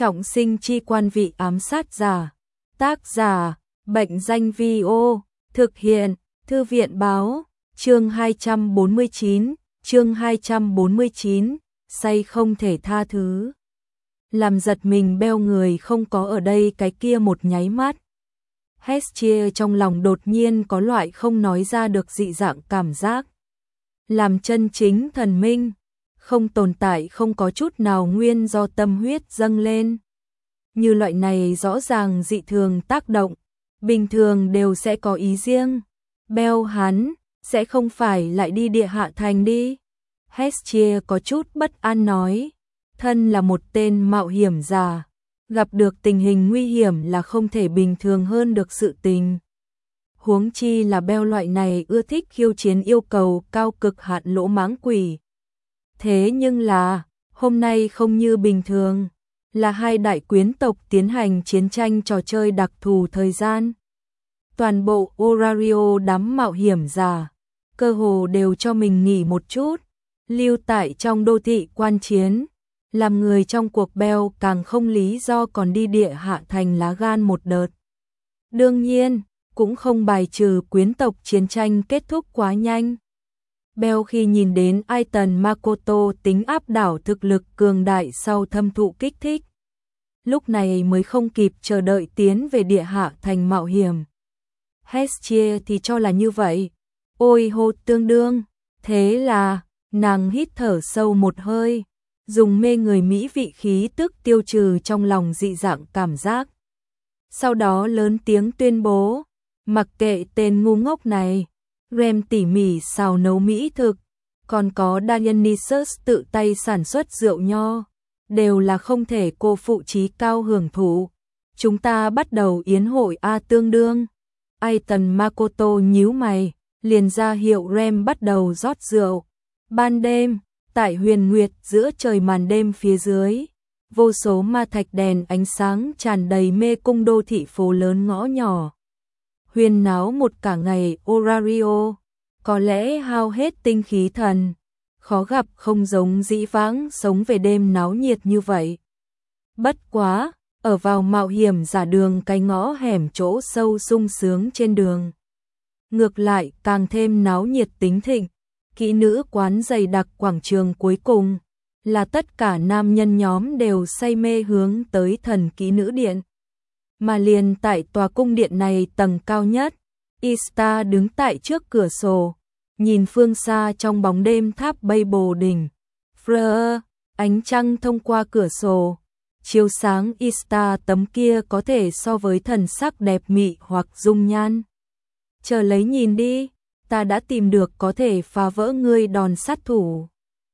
Trọng sinh chi quan vị ám sát giả. Tác giả, Bệnh danh Vi-ô, thực hiện, Thư viện báo, chương 249, say không thể tha thứ. Làm giật mình Bell người không có ở đây cái kia một nháy mắt. Hestia trong lòng đột nhiên có loại không nói ra được dị dạng cảm giác. Làm chân chính thần minh, không tồn tại không có chút nào nguyên do tâm huyết dâng lên. Như loại này rõ ràng dị thường tác động, bình thường đều sẽ có ý riêng. Bell hắn, sẽ không phải lại đi địa hạ thành đi. Hestia có chút bất an nói, thân là một tên mạo hiểm giả, gặp được tình hình nguy hiểm là không thể bình thường hơn được sự tình. Huống chi là Bell loại này ưa thích khiêu chiến yêu cầu cao cực hạn lỗ mãng quỷ. Thế nhưng là, hôm nay không như bình thường, là hai đại quyến tộc tiến hành chiến tranh trò chơi đặc thù thời gian. Toàn bộ Orario đám mạo hiểm giả, cơ hồ đều cho mình nghỉ một chút, lưu tại trong đô thị quan chiến, làm người trong cuộc Bell càng không lý do còn đi địa hạ thành lá gan một đợt. Đương nhiên, cũng không bài trừ quyến tộc chiến tranh kết thúc quá nhanh. Bell khi nhìn đến Aiton Makoto tính áp đảo thực lực cường đại sau thâm thụ kích thích. Lúc này mới không kịp chờ đợi tiến về địa hạ thành mạo hiểm. Hestia thì cho là như vậy. Ôi hô tương đương. Thế là, nàng hít thở sâu một hơi, dùng mê người mỹ vị khí tức tiêu trừ trong lòng dị dạng cảm giác. Sau đó lớn tiếng tuyên bố, mặc kệ tên ngu ngốc này, Rem tỉ mỉ xào nấu mỹ thực, còn có Dionysus tự tay sản xuất rượu nho, đều là không thể cô phụ trí cao hưởng thụ. Chúng ta bắt đầu yến hội tương đương. Aiton Makoto nhíu mày, liền ra hiệu Rem bắt đầu rót rượu. Ban đêm, tại huyền nguyệt giữa trời màn đêm phía dưới, vô số ma thạch đèn ánh sáng tràn đầy mê cung đô thị phố lớn ngõ nhỏ. Huyền náo một cả ngày Orario, có lẽ hao hết tinh khí thần, khó gặp không giống dĩ vãng sống về đêm náo nhiệt như vậy. Bất quá, ở vào mạo hiểm giả đường cái ngõ hẻm chỗ sâu sung sướng trên đường. Ngược lại càng thêm náo nhiệt tính thịnh, kỹ nữ quán dày đặc quảng trường cuối cùng, là tất cả nam nhân nhóm đều say mê hướng tới thần kỹ nữ điện. Mà liền tại tòa cung điện này tầng cao nhất, Ista đứng tại trước cửa sổ, nhìn phương xa trong bóng đêm tháp bay bồ đỉnh. Frơ, ánh trăng thông qua cửa sổ, chiếu sáng Ista tấm kia có thể so với thần sắc đẹp mị hoặc dung nhan. Chờ lấy nhìn đi, ta đã tìm được có thể phá vỡ ngươi đòn sát thủ.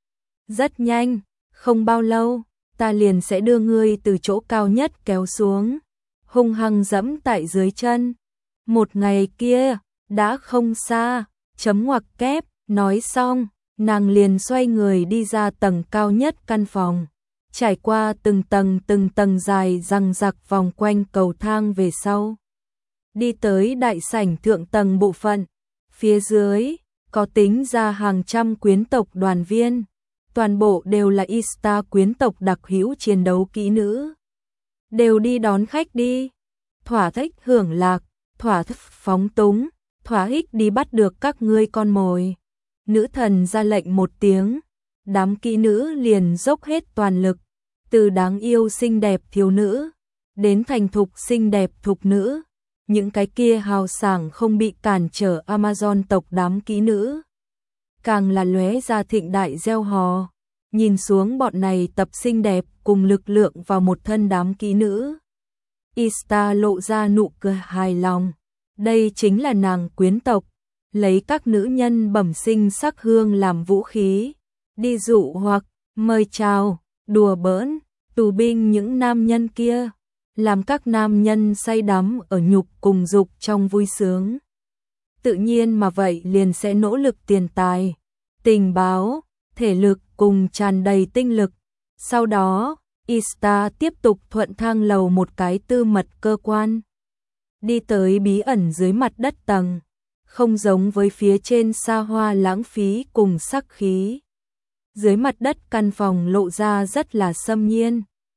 Rất nhanh, không bao lâu, ta liền sẽ đưa ngươi từ chỗ cao nhất kéo xuống, hung hăng dẫm tại dưới chân. Một ngày kia, đã không xa, chấm ngoặc kép, nói xong, nàng liền xoay người đi ra tầng cao nhất căn phòng, trải qua từng tầng dài răng rặc vòng quanh cầu thang về sau. Đi tới đại sảnh thượng tầng bộ phận, phía dưới, có tính ra hàng trăm quyến tộc đoàn viên, toàn bộ đều là Ista quyến tộc đặc hữu chiến đấu kỹ nữ. Đều đi đón khách đi, thỏa thích hưởng lạc, thỏa thích phóng túng, thỏa thích đi bắt được các ngươi con mồi. Nữ thần ra lệnh một tiếng, đám kỹ nữ liền dốc hết toàn lực, từ đáng yêu xinh đẹp thiếu nữ, đến thành thục xinh đẹp thục nữ. Những cái kia hào sảng không bị cản trở Amazon tộc đám kỹ nữ, càng là lóe ra thịnh đại reo hò, nhìn xuống bọn này tập xinh đẹp cùng lực lượng vào một thân đám kỹ nữ. Ista lộ ra nụ cười hài lòng, đây chính là nàng quyến tộc, lấy các nữ nhân bẩm sinh sắc hương làm vũ khí, đi dụ hoặc, mời chào, đùa bỡn, tù binh những nam nhân kia. Làm các nam nhân say đắm ở nhục cùng dục trong vui sướng. Tự nhiên mà vậy liền sẽ nỗ lực tiền tài, tình báo, thể lực cùng tràn đầy tinh lực. Sau đó, Ista tiếp tục thuận thang lầu một cái tư mật cơ quan. Đi tới bí ẩn dưới mặt đất tầng, không giống với phía trên xa hoa lãng phí cùng sắc khí. Dưới mặt đất căn phòng lộ ra rất là xâm nhiên.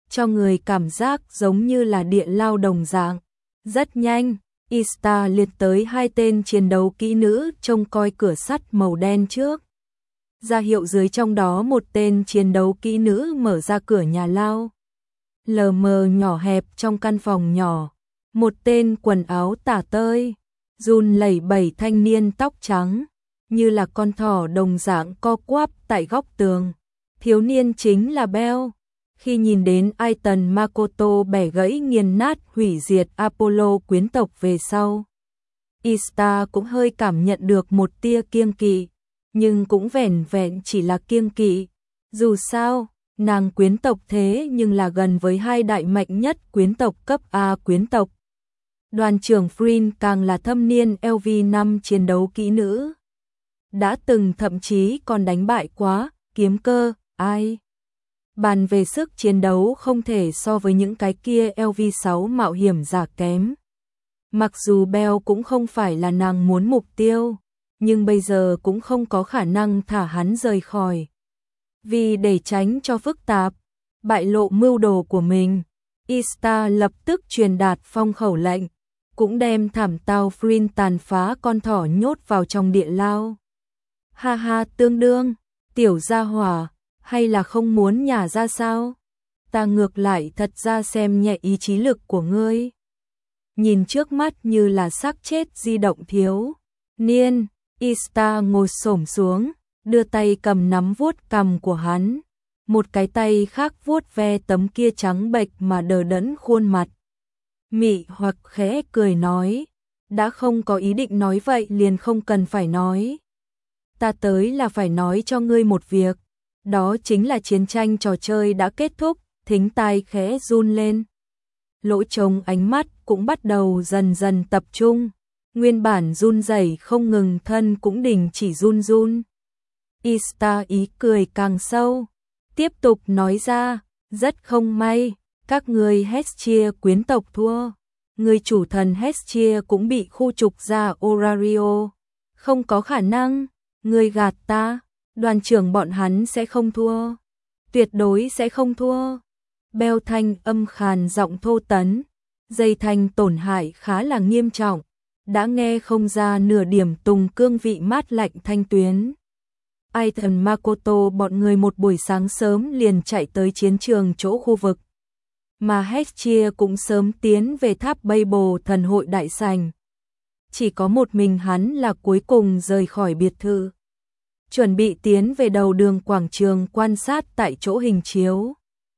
cho người cảm giác giống như là địa lao đồng dạng. Rất nhanh, Ista liệt tới hai tên chiến đấu kỹ nữ trông coi cửa sắt màu đen trước. Ra hiệu dưới trong đó một tên chiến đấu kỹ nữ mở ra cửa nhà lao. Lờ mờ nhỏ hẹp trong căn phòng nhỏ, một tên quần áo tả tơi, run lẩy bẩy thanh niên tóc trắng, như là con thỏ đồng dạng co quắp tại góc tường. Thiếu niên chính là Bell. Khi nhìn đến Aiton Makoto bẻ gãy nghiền nát hủy diệt Apollo quyến tộc về sau, Ista cũng hơi cảm nhận được một tia kiêng kỵ, nhưng cũng vẻn vẹn chỉ là kiêng kỵ. Dù sao, nàng quyến tộc thế nhưng là gần với hai đại mạnh nhất quyến tộc cấp A quyến tộc. Đoàn trưởng Frin càng là thâm niên LV5 chiến đấu kỹ nữ. Đã từng thậm chí còn đánh bại quá kiếm cơ, ai. Bàn về sức chiến đấu không thể so với những cái kia LV6 mạo hiểm giả kém. Mặc dù Bell cũng không phải là nàng muốn mục tiêu, nhưng bây giờ cũng không có khả năng thả hắn rời khỏi. Vì để tránh cho phức tạp, bại lộ mưu đồ của mình, Ista lập tức truyền đạt phong khẩu lệnh, cũng đem thảm tao Frin tàn phá con thỏ nhốt vào trong địa lao. Ha ha, tương đương, tiểu gia hỏa, hay là không muốn nhả ra sao? Ta ngược lại thật ra xem nhẹ ý chí lực của ngươi. Nhìn trước mắt như là xác chết di động thiếu niên, Ista ngồi xổm xuống, đưa tay cầm nắm vuốt cằm của hắn, một cái tay khác vuốt ve tấm kia trắng bệch mà đờ đẫn khuôn mặt. Mị hoặc khẽ cười nói, đã không có ý định nói vậy liền không cần phải nói. Ta tới là phải nói cho ngươi một việc, đó chính là chiến tranh trò chơi đã kết thúc. Thính tai khẽ run lên. Lỗ trống ánh mắt cũng bắt đầu dần dần tập trung, nguyên bản run rẩy không ngừng thân cũng đình chỉ run run. Ista ý cười càng sâu, tiếp tục nói ra, rất không may, các ngươi Hestia quyến tộc thua, người chủ thần Hestia cũng bị khu trục ra Orario, không có khả năng, ngươi gạt ta, đoàn trưởng bọn hắn sẽ không thua, tuyệt đối sẽ không thua. Bell thanh âm khàn giọng thô tấn, dây thanh tổn hại khá là nghiêm trọng, đã nghe không ra nửa điểm tùng cương vị mát lạnh thanh tuyến. Aiton Makoto bọn người một buổi sáng sớm liền chạy tới chiến trường chỗ khu vực, mà Hestia cũng sớm tiến về tháp Babel thần hội đại sảnh. Chỉ có một mình hắn là cuối cùng rời khỏi biệt thự, chuẩn bị tiến về đầu đường quảng trường quan sát tại chỗ hình chiếu.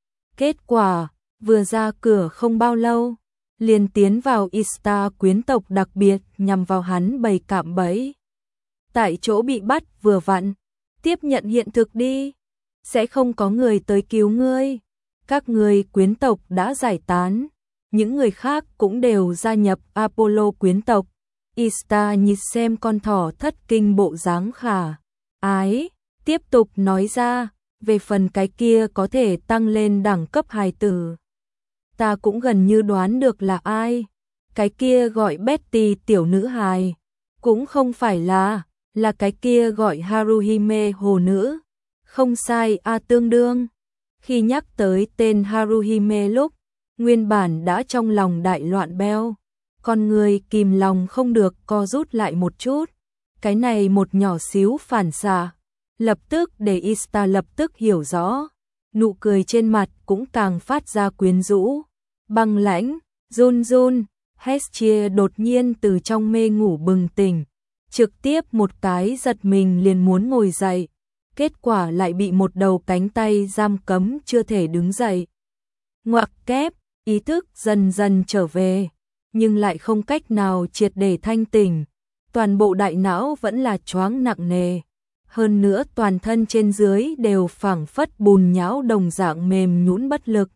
Kết quả, vừa ra cửa không bao lâu, liền tiến vào Ista quyến tộc đặc biệt nhằm vào hắn bày cạm bẫy. Tại chỗ bị bắt vừa vặn, tiếp nhận hiện thực đi, sẽ không có người tới cứu ngươi. Các ngươi quyến tộc đã giải tán, những người khác cũng đều gia nhập Apollo quyến tộc. Ista nhìn xem con thỏ thất kinh bộ dáng khả ái, tiếp tục nói ra. Về phần cái kia có thể tăng lên đẳng cấp hài tử, ta cũng gần như đoán được là ai. Cái kia gọi Betty tiểu nữ hài, cũng không phải là cái kia gọi Haruhime hồ nữ. Không sai tương đương. Khi nhắc tới tên Haruhime lúc, nguyên bản đã trong lòng đại loạn Bell, con người kìm lòng không được co rút lại một chút. Cái này một nhỏ xíu phản xạ lập tức để Ista lập tức hiểu rõ, nụ cười trên mặt cũng càng phát ra quyến rũ, băng lãnh, run run. Hestia đột nhiên từ trong mê ngủ bừng tỉnh, trực tiếp một cái giật mình liền muốn ngồi dậy, kết quả lại bị một đầu cánh tay giam cấm chưa thể đứng dậy. Ngoặc kép, ý thức dần dần trở về, nhưng lại không cách nào triệt để thanh tỉnh, toàn bộ đại não vẫn là choáng nặng nề. Hơn nữa toàn thân trên dưới đều phảng phất bùn nhão đồng dạng mềm nhũn bất lực.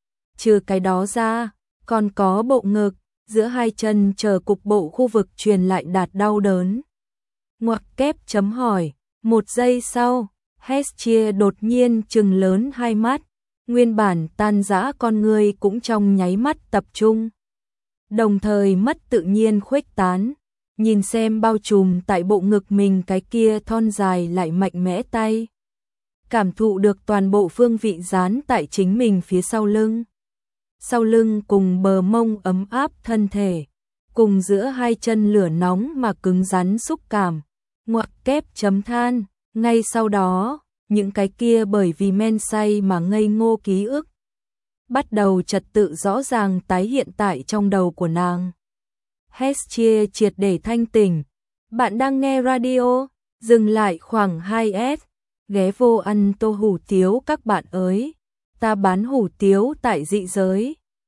Trừ cái đó ra, còn có bộ ngực, giữa hai chân chờ cục bộ khu vực truyền lại đạt đau đớn. Ngoặc kép chấm hỏi, một giây sau, Hestia đột nhiên trừng lớn hai mắt, nguyên bản tan rã con người cũng trong nháy mắt tập trung. Đồng thời mất tự nhiên khuếch tán. Nhìn xem bao trùm tại bộ ngực mình cái kia thon dài lại mạnh mẽ tay. cảm thụ được toàn bộ phương vị dán tại chính mình phía sau lưng. Sau lưng cùng bờ mông ấm áp thân thể, cùng giữa hai chân lửa nóng mà cứng rắn xúc cảm, ngoặc kép chấm than, ngay sau đó, những cái kia bởi vì men say mà ngây ngô ký ức bắt đầu trật tự rõ ràng tái hiện tại trong đầu của nàng. Hestia triệt để thanh tỉnh. Bạn đang nghe radio, dừng lại khoảng 2S, ghé vô ăn tô hủ tiếu các bạn ơi. Ta bán hủ tiếu tại dị giới.